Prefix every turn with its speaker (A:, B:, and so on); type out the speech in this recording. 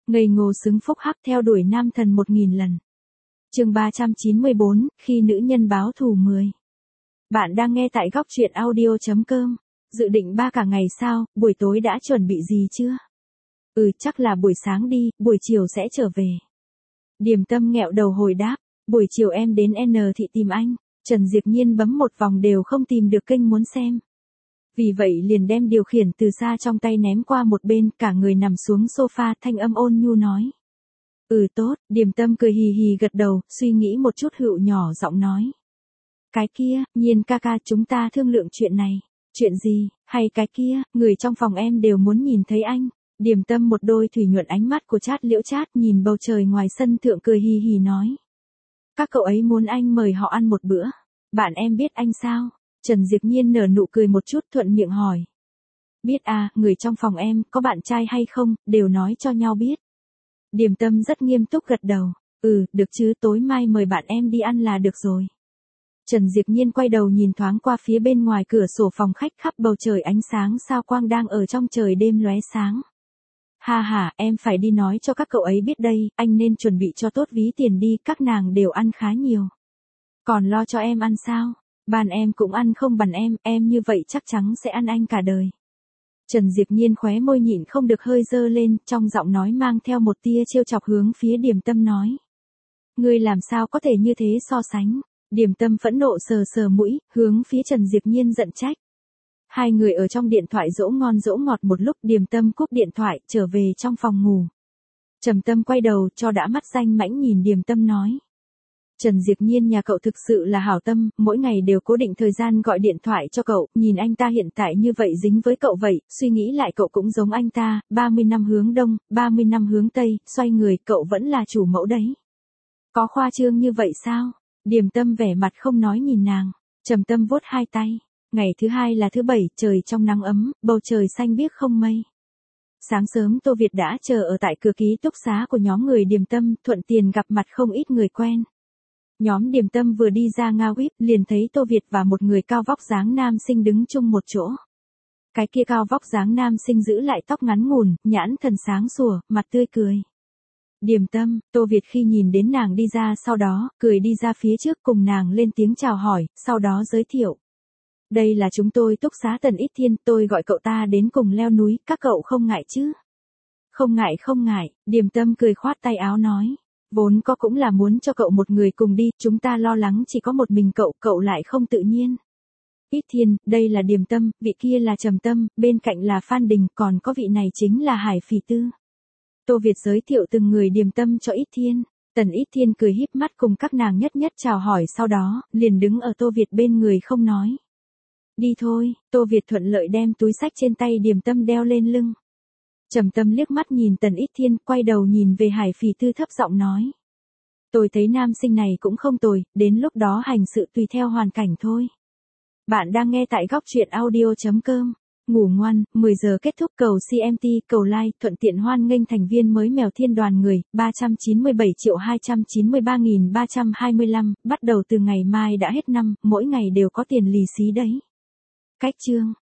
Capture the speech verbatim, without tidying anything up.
A: Ngây ngô xứng phúc hắc theo đuổi nam thần một nghìn lần. Chương ba trăm chín mươi bốn, khi nữ nhân báo thù mười. Bạn đang nghe tại góc truyện audio chấm com. Dự định ba cả ngày sao, buổi tối đã chuẩn bị gì chưa? Ừ, chắc là buổi sáng đi, buổi chiều sẽ trở về. Điềm Tâm nghẹo đầu hồi đáp, buổi chiều em đến N thị tìm anh. Trần Diệp Nhiên bấm một vòng đều không tìm được kênh muốn xem. Vì vậy liền đem điều khiển từ xa trong tay ném qua một bên, cả người nằm xuống sofa, thanh âm ôn nhu nói. Ừ tốt, Điềm Tâm cười hì hì gật đầu, suy nghĩ một chút hữu nhỏ giọng nói. Cái kia, Nhiên ca ca, chúng ta thương lượng chuyện này. Chuyện gì, hay cái kia, người trong phòng em đều muốn nhìn thấy anh. Điềm Tâm một đôi thủy nhuận ánh mắt của Trát Liễu Trát nhìn bầu trời ngoài sân thượng cười hì hì nói. Các cậu ấy muốn anh mời họ ăn một bữa. Bạn em biết anh sao? Trần Diệp Nhiên nở nụ cười một chút thuận miệng hỏi. Biết à, người trong phòng em, có bạn trai hay không, đều nói cho nhau biết. Điềm Tâm rất nghiêm túc gật đầu. Ừ, được chứ, tối mai mời bạn em đi ăn là được rồi. Trần Diệp Nhiên quay đầu nhìn thoáng qua phía bên ngoài cửa sổ phòng khách, khắp bầu trời ánh sáng sao quang đang ở trong trời đêm lóe sáng. Ha ha, em phải đi nói cho các cậu ấy biết đây, anh nên chuẩn bị cho tốt ví tiền đi, các nàng đều ăn khá nhiều. Còn lo cho em ăn sao? Bàn em cũng ăn không bằng em, em như vậy chắc chắn sẽ ăn anh cả đời. Trần Diệp Nhiên khóe môi nhịn không được hơi dơ lên, trong giọng nói mang theo một tia trêu chọc hướng phía Điềm Tâm nói. Ngươi làm sao có thể như thế so sánh? Điềm Tâm phẫn nộ sờ sờ mũi, hướng phía Trần Diệp Nhiên giận trách. Hai người ở trong điện thoại dỗ ngon dỗ ngọt một lúc, Điềm Tâm cúp điện thoại, trở về trong phòng ngủ. Trầm Tâm quay đầu cho đã mắt danh mãnh nhìn Điềm Tâm nói. Trần Diệp Nhiên nhà cậu thực sự là hảo tâm, mỗi ngày đều cố định thời gian gọi điện thoại cho cậu, nhìn anh ta hiện tại như vậy dính với cậu vậy, suy nghĩ lại cậu cũng giống anh ta, ba mươi năm hướng đông, ba mươi năm hướng tây, xoay người, cậu vẫn là chủ mẫu đấy. Có khoa trương như vậy sao? Điềm Tâm vẻ mặt không nói nhìn nàng. Trầm Tâm vuốt hai tay. Ngày thứ hai là thứ bảy, trời trong nắng ấm, bầu trời xanh biếc không mây. Sáng sớm Tô Việt đã chờ ở tại cửa ký túc xá của nhóm người Điềm Tâm, thuận tiền gặp mặt không ít người quen. Nhóm Điềm Tâm vừa đi ra Nga Vip, liền thấy Tô Việt và một người cao vóc dáng nam sinh đứng chung một chỗ. Cái kia cao vóc dáng nam sinh giữ lại tóc ngắn ngủn, nhãn thần sáng sủa, mặt tươi cười. Điềm Tâm, Tô Việt khi nhìn đến nàng đi ra sau đó, cười đi ra phía trước cùng nàng lên tiếng chào hỏi, sau đó giới thiệu. Đây là chúng tôi túc xá Tần Ít Thiên, tôi gọi cậu ta đến cùng leo núi, các cậu không ngại chứ? Không ngại không ngại, Điềm Tâm cười khoát tay áo nói. Vốn có cũng là muốn cho cậu một người cùng đi, chúng ta lo lắng chỉ có một mình cậu, cậu lại không tự nhiên. Ít Thiên, đây là Điềm Tâm, vị kia là Trầm Tâm, bên cạnh là Phan Đình, còn có vị này chính là Hải Phỉ Tư. Tô Việt giới thiệu từng người Điềm Tâm cho Ít Thiên. Tần Ít Thiên cười híp mắt cùng các nàng nhất nhất chào hỏi, sau đó, liền đứng ở Tô Việt bên người không nói. Đi thôi, Tô Việt thuận lợi đem túi xách trên tay Điềm Tâm đeo lên lưng. Trầm Tâm liếc mắt nhìn Tần Ít Thiên, quay đầu nhìn về Hải Phỉ Tư thấp giọng nói. Tôi thấy nam sinh này cũng không tồi, đến lúc đó hành sự tùy theo hoàn cảnh thôi. Bạn đang nghe tại góc truyện audio chấm com. Ngủ ngoan, mười giờ kết thúc, cầu xê em tê, cầu like, thuận tiện hoan nghênh thành viên mới Mèo Thiên đoàn người, ba trăm chín mươi bảy triệu hai trăm chín mươi ba nghìn ba trăm hai mươi lăm, bắt đầu từ ngày mai đã hết năm, mỗi ngày đều có tiền lì xí đấy. Cách chương.